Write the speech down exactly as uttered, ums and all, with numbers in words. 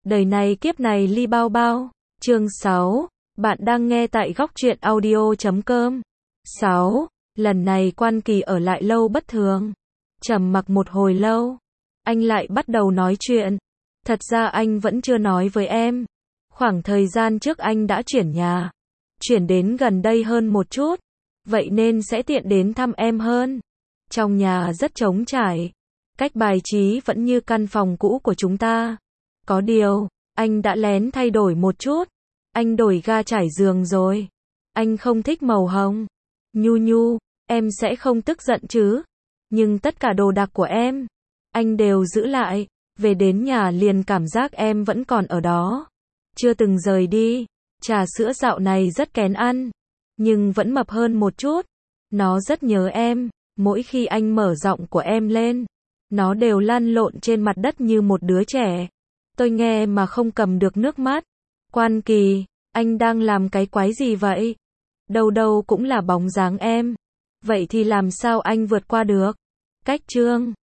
Đời này kiếp này ly bao bao. Chương sáu. Bạn đang nghe tại góc truyện audio chấm com. sáu. Lần này Quan Kỳ ở lại lâu bất thường. Trầm mặc một hồi lâu, anh lại bắt đầu nói chuyện. Thật ra anh vẫn chưa nói với em. Khoảng thời gian trước anh đã chuyển nhà, chuyển đến gần đây hơn một chút, vậy nên sẽ tiện đến thăm em hơn. Trong nhà rất trống trải, cách bài trí vẫn như căn phòng cũ của chúng ta. Có điều, anh đã lén thay đổi một chút. Anh đổi ga trải giường rồi. Anh không thích màu hồng. Nhu Nhu, em sẽ không tức giận chứ? Nhưng tất cả đồ đạc của em, anh đều giữ lại. Về đến nhà liền cảm giác em vẫn còn ở đó, chưa từng rời đi. Trà sữa dạo này rất kén ăn, nhưng vẫn mập hơn một chút. Nó rất nhớ em. Mỗi khi anh mở giọng của em lên, nó đều lăn lộn trên mặt đất như một đứa trẻ. Tôi nghe mà không cầm được nước mắt. Quan Kỳ, anh đang làm cái quái gì vậy? Đâu đâu cũng là bóng dáng em. Vậy thì làm sao anh vượt qua được? Cách chương